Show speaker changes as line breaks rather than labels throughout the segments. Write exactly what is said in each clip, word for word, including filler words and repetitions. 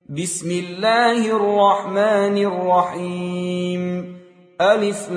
بسم الله الرحمن الرحيم. ألف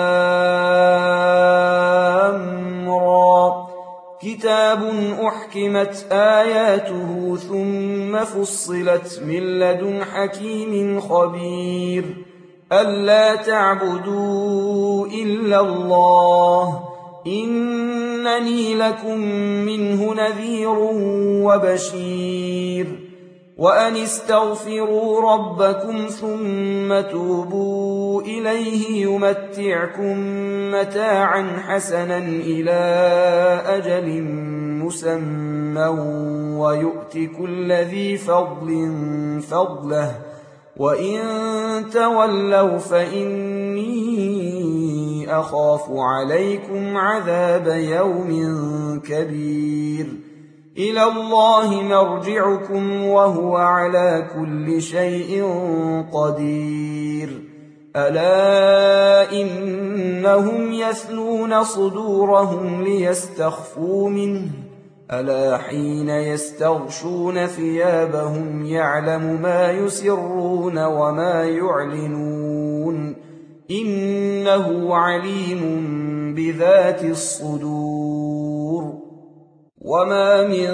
لام را. كتاب أحكمت آياته ثم فصلت من لدن حكيم خبير. ألا تعبدوا إلا الله إنني لكم منه نذير وبشير. وأن استغفروا ربكم ثم توبوا إليه يمتعكم متاعا حسنا إلى أجل مسمى ويؤت كل ذي فضل فضله وإن تولوا فإني أخاف عليكم عذاب يوم كبير. إلى الله مرجعكم وهو على كل شيء قدير. ألا إنهم يثنون صدورهم ليستخفوا منه ألا حين يستغشون ثيابهم يعلم ما يسرون وما يعلنون إنه عليم بذات الصدور. وما من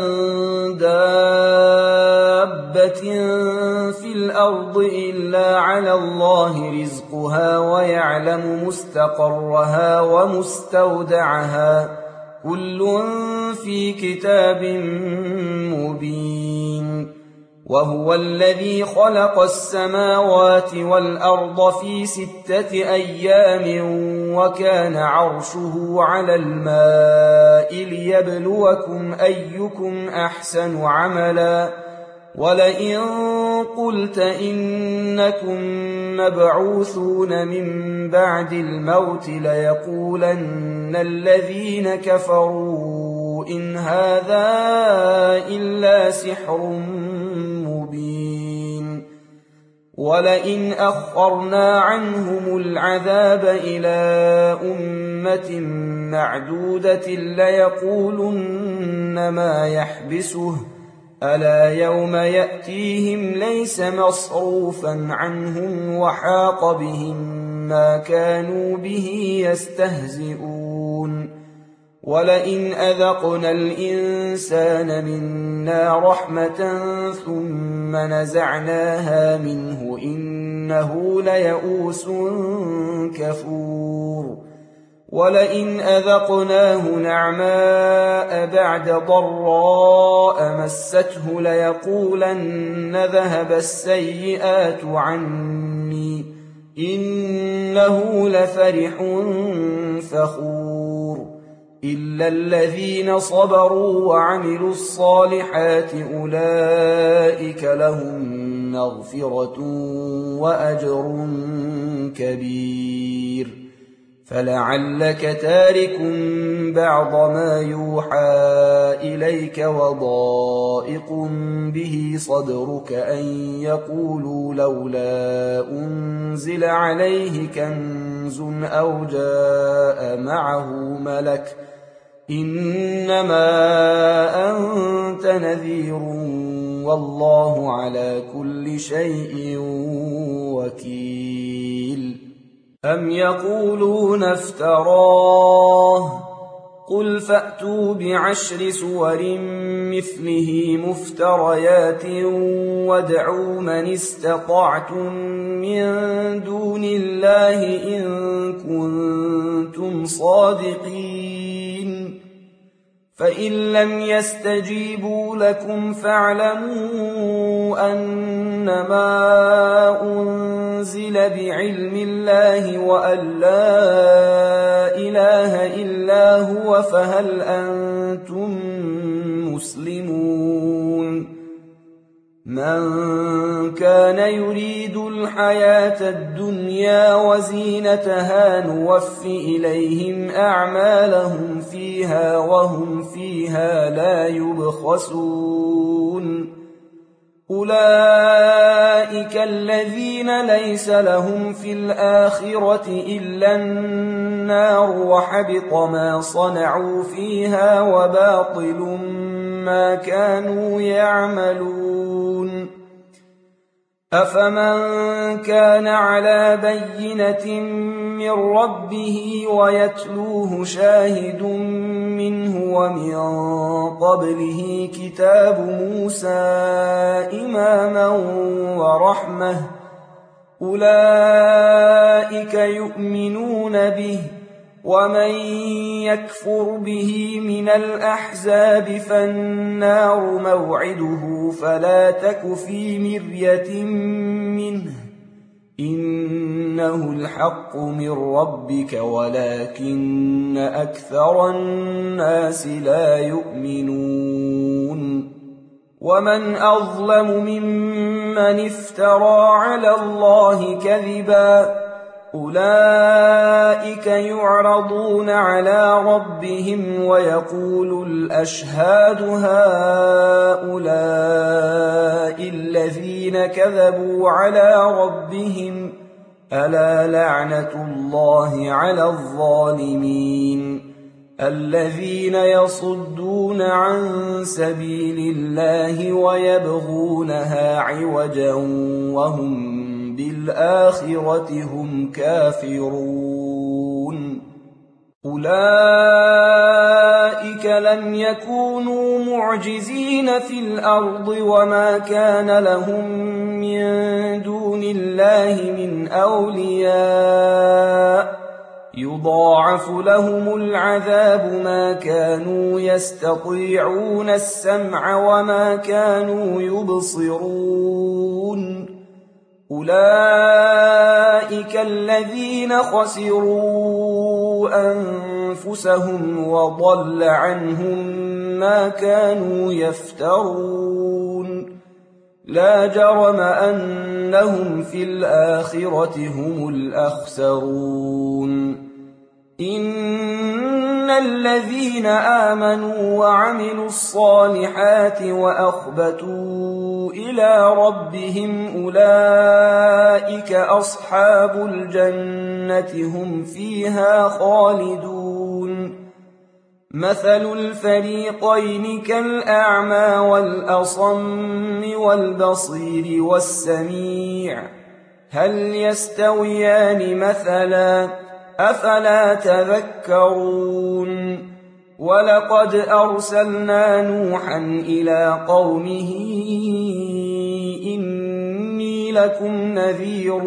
دابة في الأرض إلا على الله رزقها ويعلم مستقرها ومستودعها كل في كتاب مبين. وهو الذي خلق السماوات والأرض في ستة أيام وكان عرشه على الماء ليبلوكم أيكم أحسن عملا. ولئن قلت إنكم مبعوثون من بعد الموت ليقولن الذين كفروا إن هذا إلا سحر مبين. ولئن أخرنا عنهم العذاب إلى أمة معدودة ليقولن ما يحبسه ألا يوم يأتيهم ليس مصروفا عنهم وحاق بهم ما كانوا به يستهزئون. ولئن أذقنا الإنسان منا رحمة ثم نزعناها منه إنه ليئوس كفور. ولئن أذقناه نعماء بعد ضراء مسته ليقولن ذهب السيئات عني إنه لفرح فخور. إلا الذين صبروا وعملوا الصالحات أولئك لهم مغفرة وأجر كبير. فلعلك تارك بعض ما يوحى إليك وضائق به صدرك أن يقولوا لولا أنزل عليه كنز أو جاء معه ملك إنما أنت نذير والله على كل شيء وكيل. أم يقولون افتراه قل فأتوا بعشر سور مثله مفتريات وادعوا من استطعتم من دون الله إن كنتم صادقين. فإن لم يستجيبوا لكم فاعلموا أنما أنزل بعلم الله وأن لا إله إلا هو فهل أنتم مسلمون. من كان يريد الحياة الدنيا وزينتها نوف إليهم أعمالهم فيها وهم فيها لا يبخسون. أولئك الذين ليس لهم في الآخرة إلا النار وحبط ما صنعوا فيها وباطل ما كانوا يعملون. أفمن كان على بينة من ربه ويتلوه شاهد منه ومن قبله كتاب موسى إماما ورحمة أولئك يؤمنون به ومن يكفر به من الأحزاب فالنار موعده فلا تك في مرية منه إنه الحق من ربك ولكن أكثر الناس لا يؤمنون ومن أظلم ممن افترى على الله كذبا أولئك يعرضون على ربهم ويقول الأشهاد هؤلاء الذين كذبوا على ربهم ألا لعنة الله على الظالمين الذين يصدون عن سبيل الله ويبغونها عوجا وهم بالآخرة هم كافرون أولئك لم يكونوا معجزين في الأرض وما كان لهم من دون الله من أولياء يضاعف لهم العذاب ما كانوا يستطيعون السمع وما كانوا يبصرون أولئك الذين خسروا أنفسهم وضل عنهم ما كانوا يفترون لا جرم أنهم في الآخرة هم الأخسرون إن الذين آمنوا وعملوا الصالحات وأخبتوا إلى ربهم أولئك أصحاب الجنة هم فيها خالدون مثل الفريقين كالأعمى والأصم والبصير والسميع هل يستويان مثلا أفلا تذكرون ولقد أرسلنا نوحا إلى قومه إني لكم نذير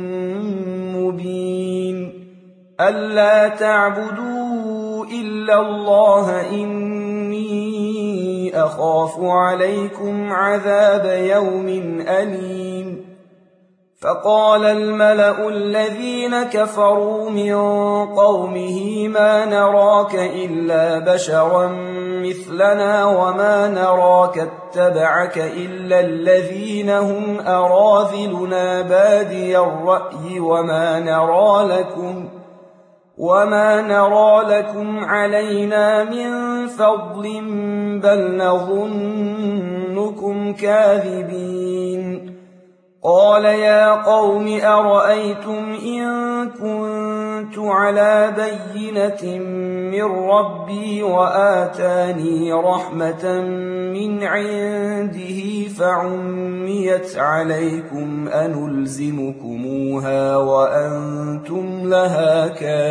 مبين ألا تعبدوا إلا الله إني أخاف عليكم عذاب يوم أليم فقال الملأ الذين كفروا من قومه ما نراك إلا بشرا مثلنا وما نراك اتبعك إلا الذين هم أراذلنا بادي الرأي وما نرى لكم وما نرى لكم علينا من فضل بل نظنكم كاذبين قال يا قوم أرأيتم إن كنت على بينة من ربي وآتاني رحمة من عنده فعميت عليكم أنلزمكموها وأنتم لها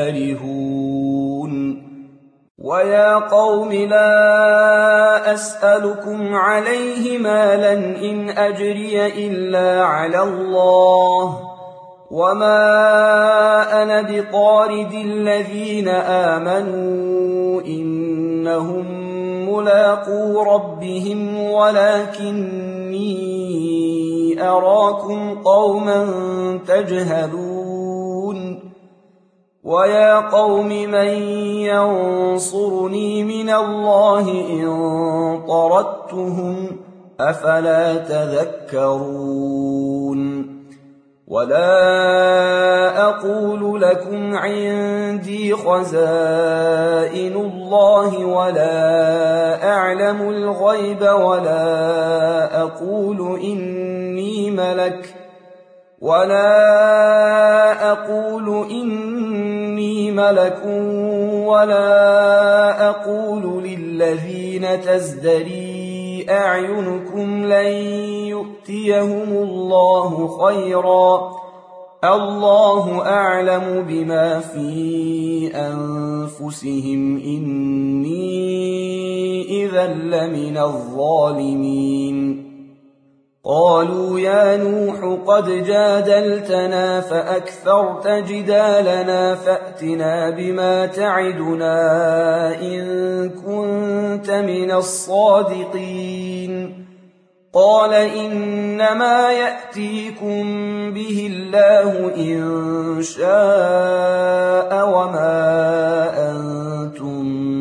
كارهون ويا قوم لا أسألكم عليه مالا إن أجري إلا على الله وما أنا بطارد الذين آمنوا إنهم ملاقو ربهم ولكني أراكم قوما تجهلون ويا قوم من ينصرني من الله إن طردتهم أفلا تذكرون ولا أقول لكم عندي خزائن الله ولا أعلم الغيب ولا أقول إني ملك ولا أقول إني ملك ولا أقول للذين تزدري أعينكم لن يؤتيهم الله خيرا الله أعلم بما في أنفسهم إني إذا لمن الظالمين قالوا يا نوح قد جادلتنا فأكثرت جدالنا فأتنا بما تعدنا إن كنت من الصادقين قال إنما يأتيكم به الله إن شاء وما أنتم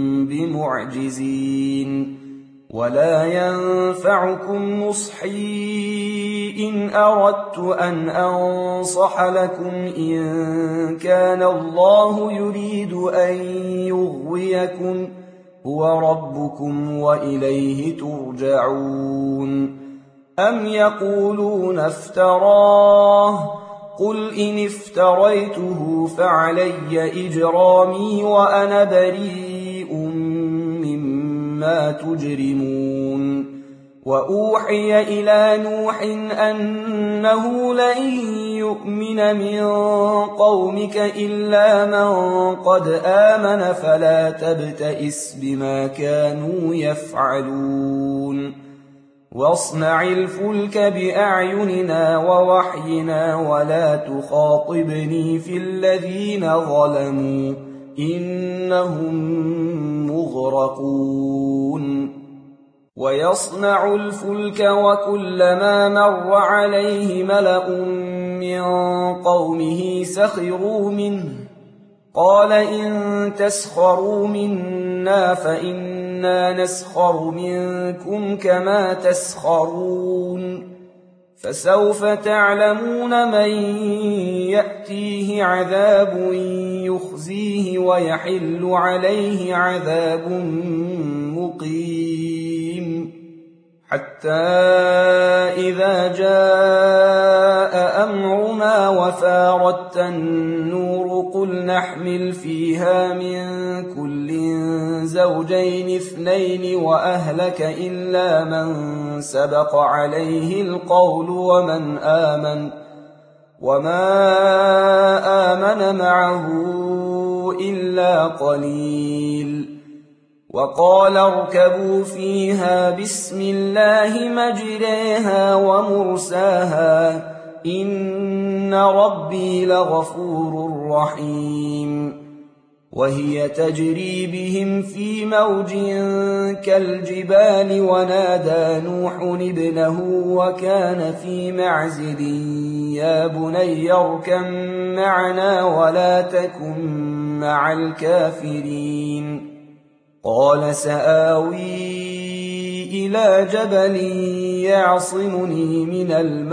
بمعجزين ولا ينفعكم نصحي إن أردت أن أنصح لكم إن كان الله يريد أن يغويكم هو ربكم وإليه ترجعون أم يقولون افتراه قل إن افتريته فعلي إجرامي وأنا بريء مما تجرمون وأوحي إلى نوح أنه لن يؤمن من قومك إلا من قد آمن فلا تبتئس بما كانوا يفعلون واصنع الفلك بأعيننا ووحينا ولا تخاطبني في الذين ظلموا إنهم مغرقون ويصنع الفلك وكلما مر عليه ملأ من قومه سخروا منه قال إن تسخروا منا فإنا نسخر منكم كما تسخرون فسوف تعلمون من يأتيه عذاب يخزيه ويحل عليه عذاب مقيم حتى إذا جاء أمرنا وفارت النور قل نحمل فيها من كل زوجين اثنين وأهلك إلا من سبق عليه القول ومن آمن وما آمن معه إلا قليل وقال اركبوا فيها بسم الله مجريها ومرساها إن ربي لغفور رحيم وهي تجري بهم في موج كالجبال ونادى نوح ابنه وكان في معزل يا بني اركب معنا ولا تكن مع الكافرين قال سآوي إلى جبل يعصمني من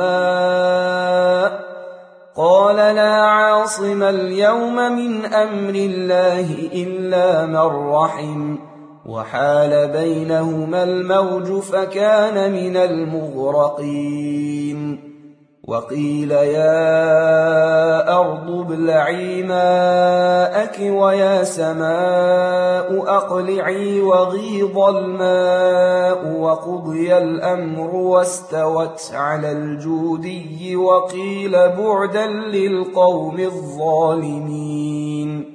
الماء قال لا عاصم اليوم من أمر الله إلا من رحم وحال بينهما الموج فكان من المغرقين وقيل يا أرض ابلعي ماءك ويا سماء أقلعي وغيض الماء وقضي الأمر واستوت على الجودي وقيل بعدا للقوم الظالمين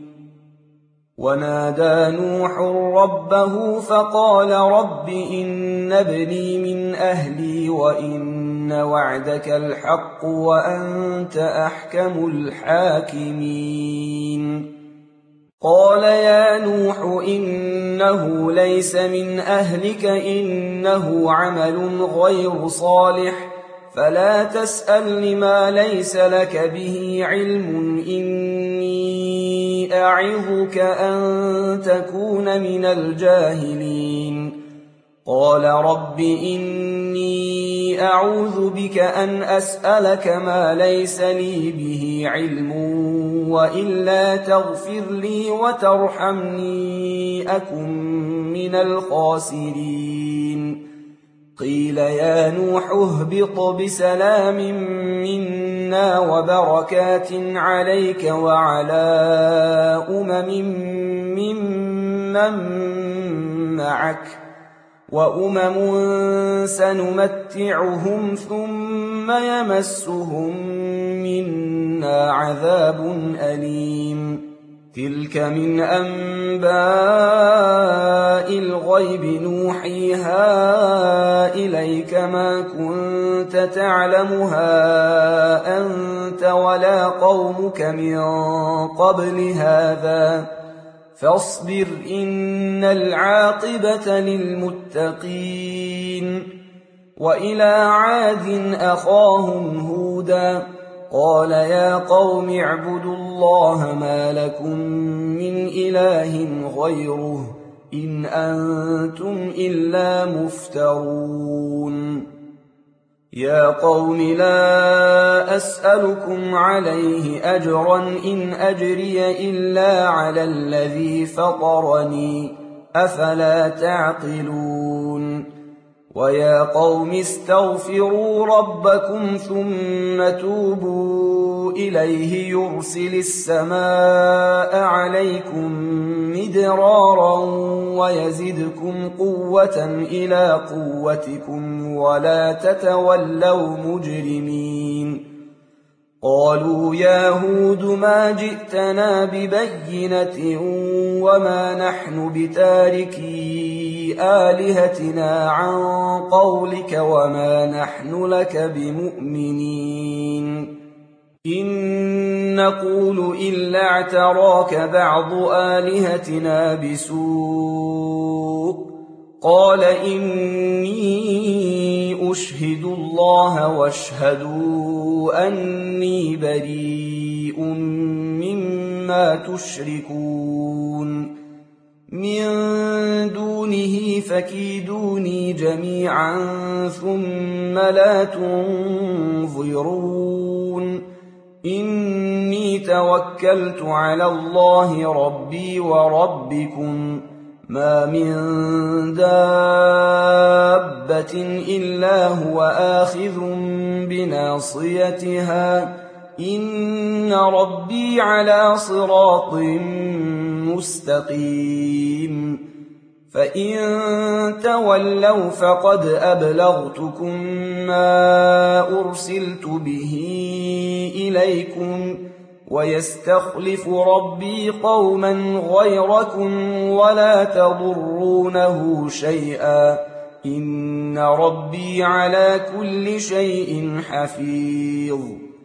ونادى نوح ربه فقال رب إن ابني من أهلي وإن وعدك الحق وأنت أحكم الحاكمين قال يا نوح إنه ليس من أهلك إنه عمل غير صالح فلا تسأل لما ليس لك به علم إني أعظك أن تكون من الجاهلين قال رب إني أعوذ بك أن أسألك ما ليس لي به علم وإلا تغفر لي وترحمني أكن من الخاسرين قيل يا نوح اهبط بسلام منا وبركات عليك وعلى أمم ممن معك وأمم سنمتعهم ثم يمسهم منا عذاب أليم تلك من أنباء الغيب نوحيها إليك ما كنت تعلمها أنت ولا قومك من قبل هذا فاصبر إن العاقبة للمتقين وإلى عاد أخاهم هودا قال يا قوم اعبدوا الله ما لكم من إله غيره إن أنتم إلا مفترون يا قوم لا أسألكم عليه أجرا إن أجري إلا على الذي فطرني أفلا تعقلون ويا قوم استغفروا ربكم ثم توبوا إليه يرسل السماء عليكم مدرارا ويزدكم قوة إلى قوتكم ولا تتولوا مجرمين قالوا يا هود ما جئتنا ببينة وما نحن بتاركي آلهتنا عن قولك وما نحن لك بمؤمنين إن نقول إلا اعتراك بعض آلهتنا بسوء قال إني أشهد الله واشهدوا أني بريء مما تشركون من دونه فكيدوني جميعا ثم لا تنظرون إني توكلت على الله ربي وربكم ما من دابة إلا هو آخذ بناصيتها إن ربي على صراط مستقيم فإن تولوا فقد أبلغتكم ما أرسلت به إليكم ويستخلف ربي قوما غيركم ولا تضرونه شيئا إن ربي على كل شيء حفيظ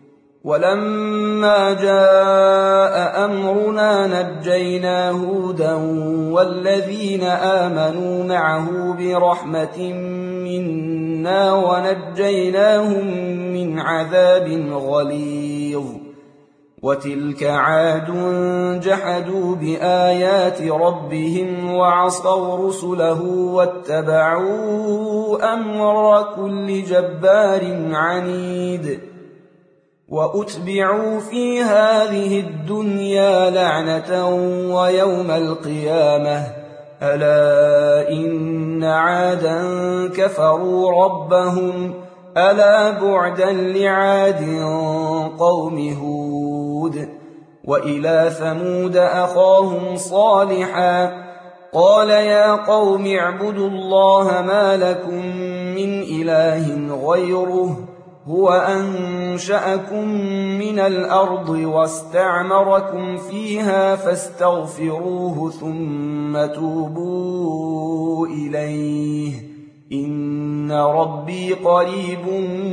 ولما جاء أمرنا نجينا هودا والذين آمنوا معه برحمة منا ونجيناهم من عذاب غليظ وتلك عاد جحدوا بآيات ربهم وعصوا رسله واتبعوا أمر كل جبار عنيد وأتبعوا في هذه الدنيا لعنة ويوم القيامة ألا إن عادا كفروا ربهم ألا بعدا لعاد قوم هود وإلى ثمود أخاهم صالحا قال يا قوم اعبدوا الله ما لكم من إله غيره هو أنشأكم من الأرض واستعمركم فيها فاستغفروه ثم توبوا إليه إن ربي قريب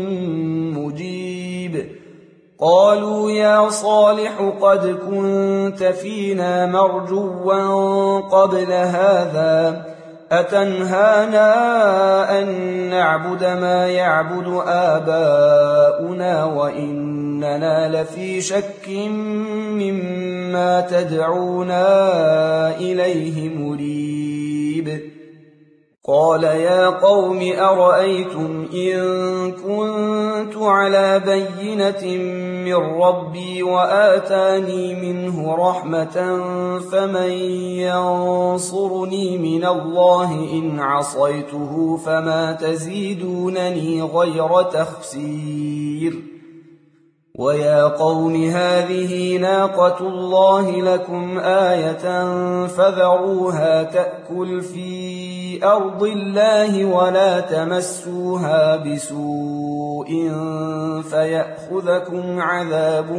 مجيب قالوا يا صالح قد كنت فينا مرجوا قبل هذا أتنهانا أن نعبد ما يعبد آباؤنا وإننا لفي شك مما تدعونا إليه مريب قال يا قوم أرأيتم إن كنت على بينة من ربي وآتاني منه رحمة فمن ينصرني من الله إن عصيته فما تزيدونني غير تخسير ويا قوم هذه ناقة الله لكم آية فذروها تأكل في أرض الله ولا تمسوها بسوء فيأخذكم عذاب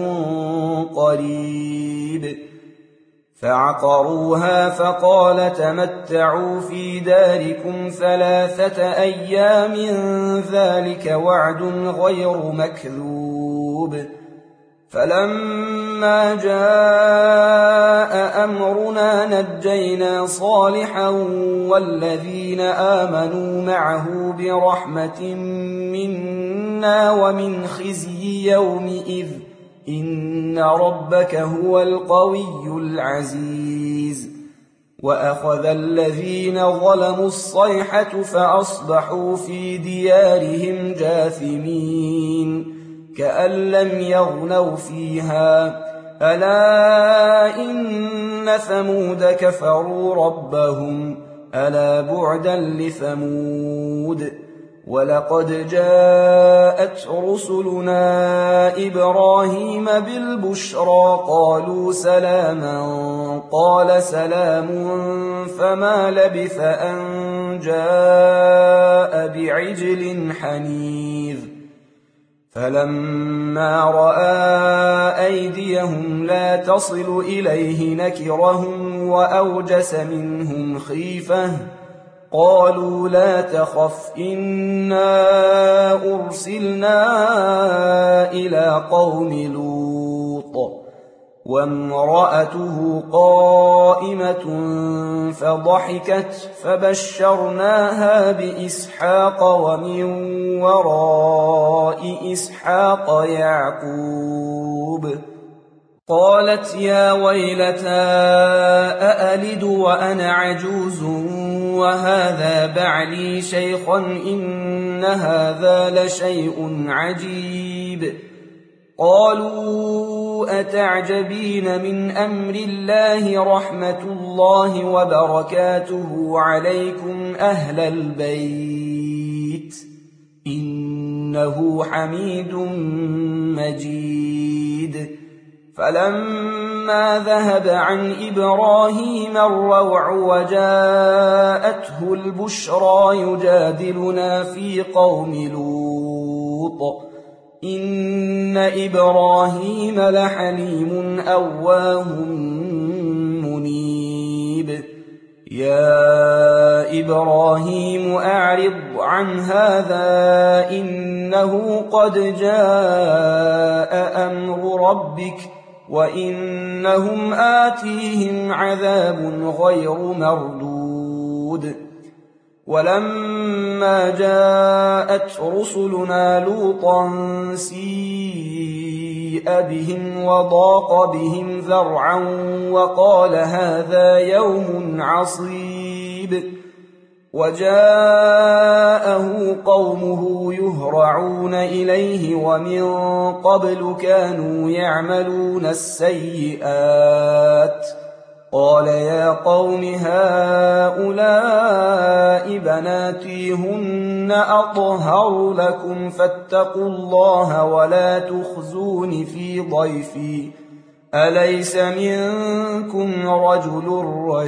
قريب فعقروها فقال تمتعوا في داركم ثلاثة أيام ذلك وعد غير مكذوب فلما جاء أمرنا نجينا صالحا والذين آمنوا معه برحمة منا ومن خزي يومئذ إن ربك هو القوي العزيز وأخذ الذين ظلموا الصيحة فأصبحوا في ديارهم جاثمين كأن لم يغنوا فيها ألا إن ثمود كفروا ربهم ألا بعدا لثمود ولقد جاءت رسلنا إبراهيم بالبشرى قالوا سلاما قال سلام فما لبث أن جاء بعجل حنيذ فلما رأى أيديهم لا تصل إليه نكرهم وأوجس منهم خيفة قالوا لا تخف إنا أرسلنا إلى قوم لوط وامرأته قائمة فضحكت فبشرناها بإسحاق ومن وراء إسحاق يعقوب قالت يا ويلتى أألد وأنا عجوز وهذا بعلي شيخا إن هذا لشيء عجيب قالوا أتعجبين من أمر الله رحمة الله وبركاته عليكم أهل البيت إنه حميد مجيد فلما ذهب عن إبراهيم الروع وجاءته البشرى يجادلنا في قوم لوط إن إبراهيم لحليم أواه منيب يا إبراهيم أعرض عن هذا إنه قد جاء أمر ربك وإنهم آتيهم عذاب غير مردود ولما جاءت رسلنا لوطا سيء بهم وضاق بهم ذرعا وقال هذا يوم عصيب وجاءه قومه يهرعون إليه ومن قبل كانوا يعملون السيئات قال يا قوم هؤلاء بناتي هن أطهر لكم فاتقوا الله ولا تخزون في ضيفي أليس منكم رجل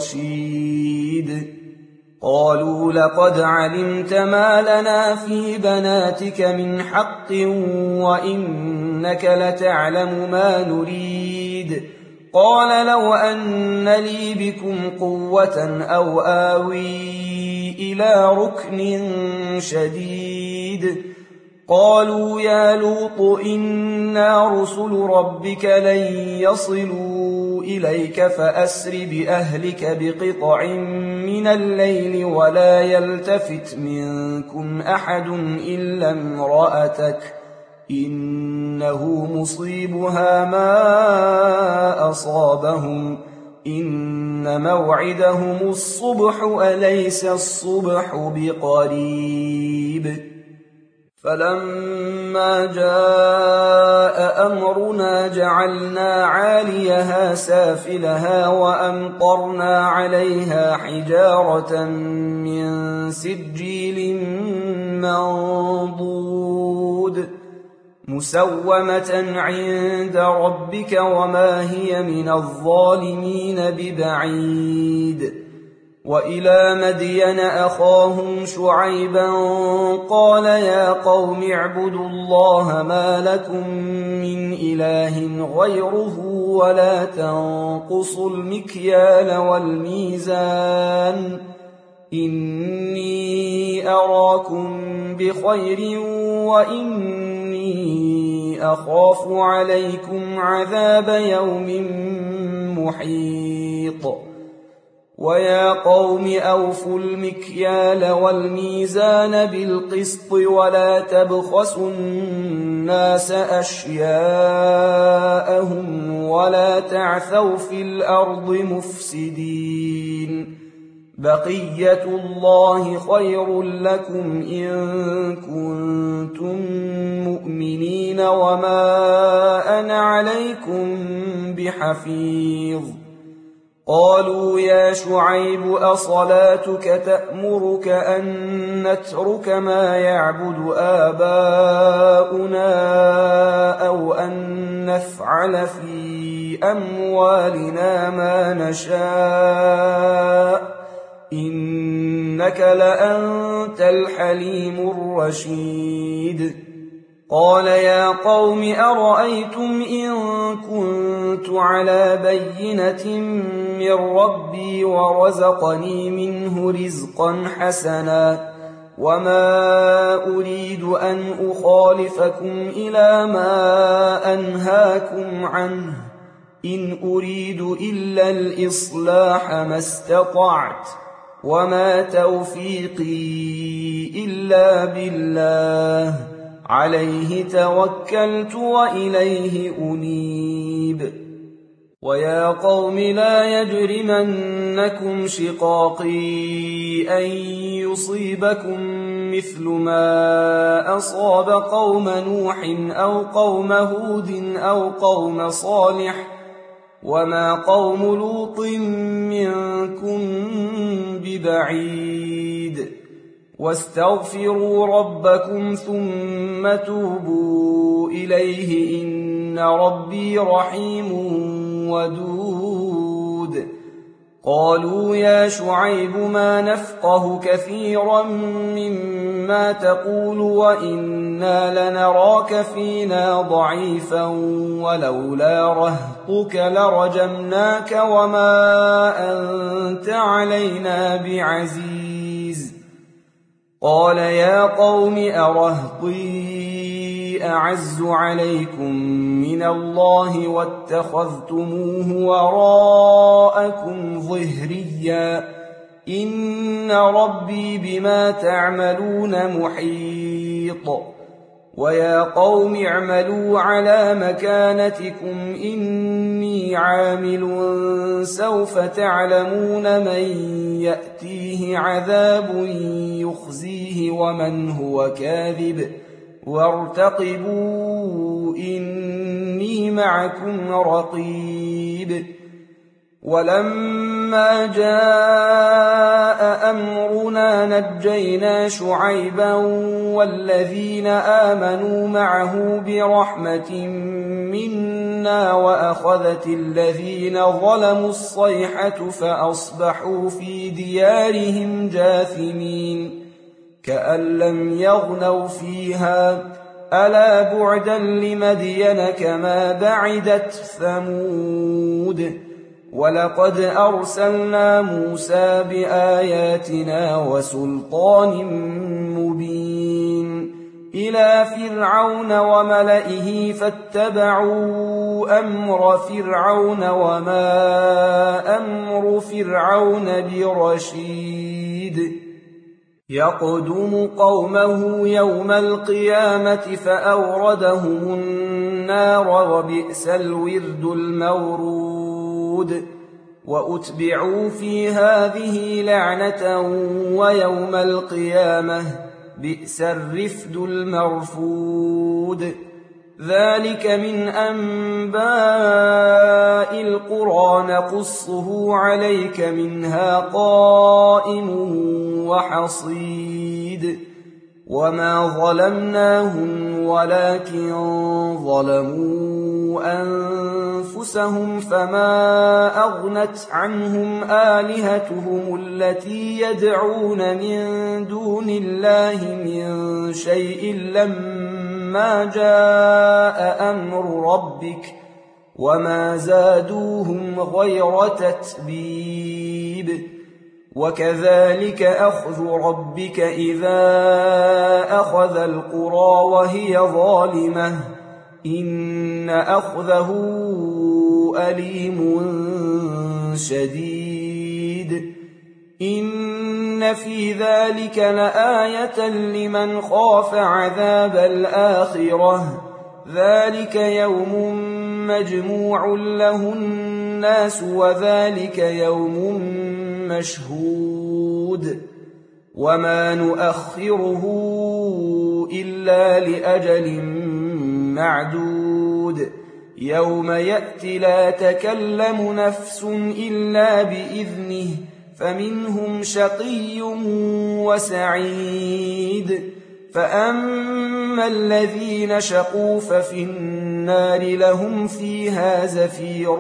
رشيد قالوا لقد علمت ما لنا في بناتك من حق وإنك لتعلم ما نريد قال لو أن لي بكم قوة أو آوي إلى ركن شديد قالوا يا لوط إنا رسل ربك لن يصلوا إليك فأسر بأهلك بقطع من الليل ولا يلتفت منكم أحد إلا امرأتك إنه مصيبها ما أصابهم إن موعدهم الصبح أليس الصبح بقريب فلما جاء أمرنا جعلنا عاليها سافلها وأمطرنا عليها حجارة من سجيل منضود مسومة عند ربك وما هي من الظالمين ببعيد. وإلى مدين أخاهم شعيبا قال يا قوم اعبدوا الله ما لكم من إله غيره ولا تنقصوا المكيال والميزان إني أراكم بخير وإني أخاف عليكم عذاب يوم محيط. ويا قوم أوفوا المكيال والميزان بالقسط ولا تبخسوا الناس أشياءهم ولا تعثوا في الأرض مفسدين. بقية الله خير لكم إن كنتم مؤمنين وما أنا عليكم بحفيظ. قالوا يا شعيب أصلاتك تأمرك أن نترك ما يعبد آباؤنا أو أن نفعل في أموالنا ما نشاء إنك لأنت الحليم الرشيد. قال يا قوم أرأيتم إن كنت على بينة من ربي ورزقني منه رزقا حسنا وما أريد أن أخالفكم إلى ما أنهاكم عنه إن أريد إلا الإصلاح ما استطعت وما توفيقي إلا بالله عليه توكلت وإليه أنيب. ويا قوم لا يجرمنكم شقاقي أن يصيبكم مثل ما أصاب قوم نوح أو قوم هود أو قوم صالح وما قوم لوط منكم ببعيد. واستغفروا ربكم ثم توبوا إليه إن ربي رحيم ودود. قالوا يا شعيب ما نفقه كثيرا مما تقول وإنا لنراك فينا ضعيفا ولولا رهطك لرجمناك وما أنت علينا بعزيز. قال يا قوم أرهطي أعز عليكم من الله واتخذتموه وراءكم ظهريا إن ربي بما تعملون محيط. ويا قوم اعملوا على مكانتكم إني عامل سوف تعلمون من يأتيه عذاب يخزيه ومن هو كاذب وارتقبوا إني معكم رقيب. ولما جاء أمرنا نجينا شعيبا والذين آمنوا معه برحمة منا وأخذت الذين ظلموا الصيحة فأصبحوا في ديارهم جاثمين كأن لم يغنوا فيها ألا بعدا لمدين كما بعدت ثمود. ولقد أرسلنا موسى بآياتنا وسلطان مبين إلى فرعون وملئه فاتبعوا أمر فرعون وما أمر فرعون برشيد. يقدم قومه يوم القيامة فأوردهم النار وبئس الورد المورود. وأتبعوا في هذه لعنة ويوم القيامة بئس الرفد المرفود. ذلك من أنباء القرى نقصه عليك منها قائم وحصيد. وما ظلمناهم ولكن ظلموا أنفسهم فما أغنت عنهم آلهتهم التي يدعون من دون الله من شيء لما جاء أمر ربك وما زادوهم غير تتبيب وكذلك أخذ ربك إذا أخذ القرى وهي ظالمة إن أخذه أليم شديد إن في ذلك لآية لمن خاف عذاب الآخرة ذلك يوم مجموع له الناس وذلك يوم مشهود وما نؤخره إلا لأجل معدود يوم يأتي لا تكلم نفس إلا بإذنه فمنهم شقي وسعيد فأما الذين شقوا ففي النار لهم فيها زفير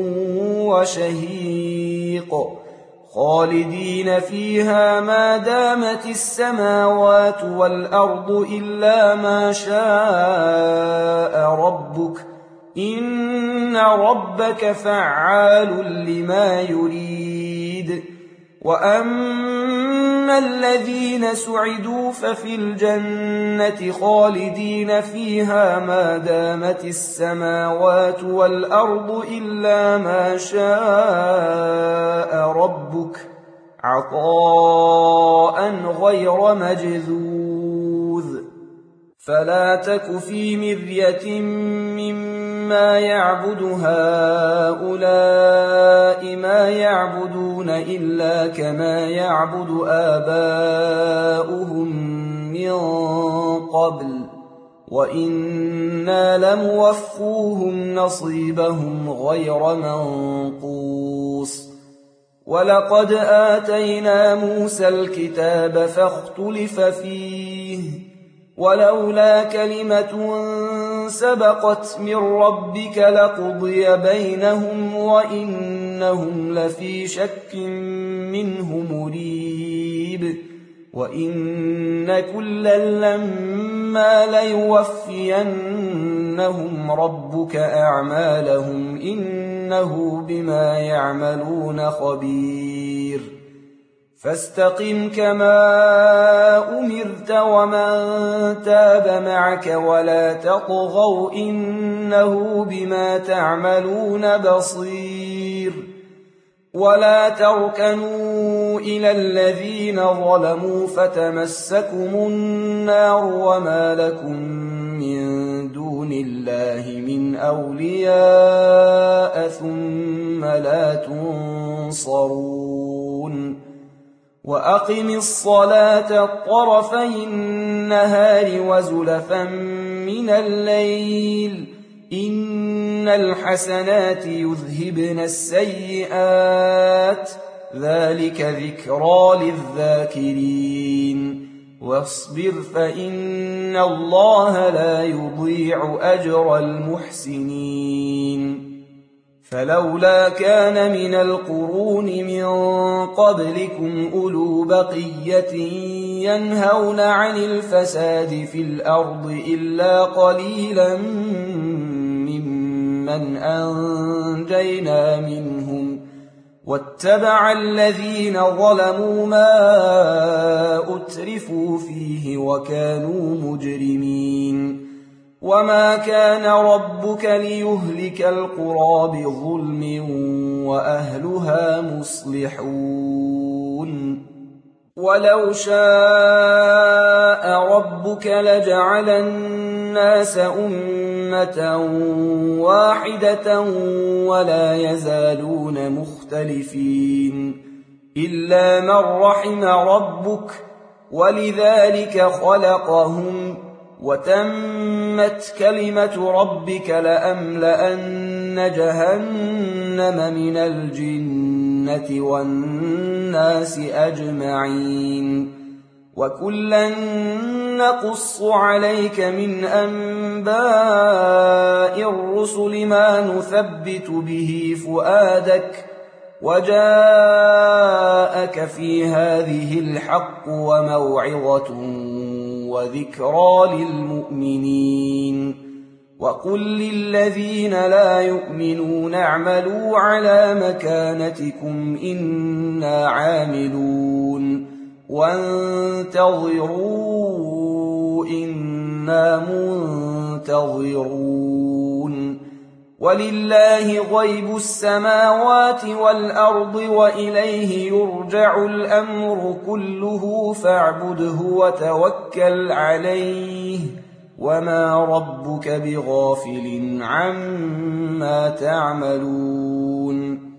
وشهيق خالدين فيها ما دامت السماوات والأرض إلا ما شاء ربك إن ربك فعال لما يريد وأما الذين سعدوا ففي الجنة خالدين فيها ما دامت السماوات والأرض إلا ما شاء ربك عطاء غير مجذوذ فلا تك في مرية مما يعبد هؤلاء ما يعبدون إلا كما يعبد آباؤهم من قبل وإنا لموفوهم نصيبهم غير منقوص ولقد آتينا موسى الكتاب فاختلف فيه ولولا كلمة سبقت من ربك لقضي بينهم وإنهم لفي شك منه مريب وإن كلا لما ليوفينهم ربك أعمالهم إنه بما يعملون خبير فاستقم كما أمرت ومن تاب معك ولا تطغوا إنه بما تعملون بصير ولا تركنوا إلى الذين ظلموا فتمسكم النار وما لكم من دون الله من أولياء ثم لا تنصرون وأقم الصلاة طرفي النهار وزلفا من الليل إن الحسنات يذهبن السيئات ذلك ذكرى للذاكرين واصبر فإن الله لا يضيع أجر المحسنين فلولا كان من القرون من قبلكم أولو بقية ينهون عن الفساد في الأرض إلا قليلا ممن أنجينا منهم واتبع الذين ظلموا ما أترفوا فيه وكانوا مجرمين وما كان ربك ليهلك القرى بظلم وأهلها مصلحون ولو شاء ربك لجعل الناس أمة واحدة ولا يزالون مختلفين إلا من رحم ربك ولذلك خلقهم وتمت كلمة ربك لأملأن جهنم من الجنة والناس أجمعين وكلا نقص عليك من أنباء الرسل ما نثبت به فؤادك وجاءك في هذه الحق وموعظة وذكرى للمؤمنين وقل للذين لا يؤمنون اعملوا على مكانتكم إنا عاملون وانتظروا إنا منتظرون ولله غيب السماوات والأرض وإليه يرجع الأمر كله فاعبده وتوكل عليه وما ربك بغافل عما تعملون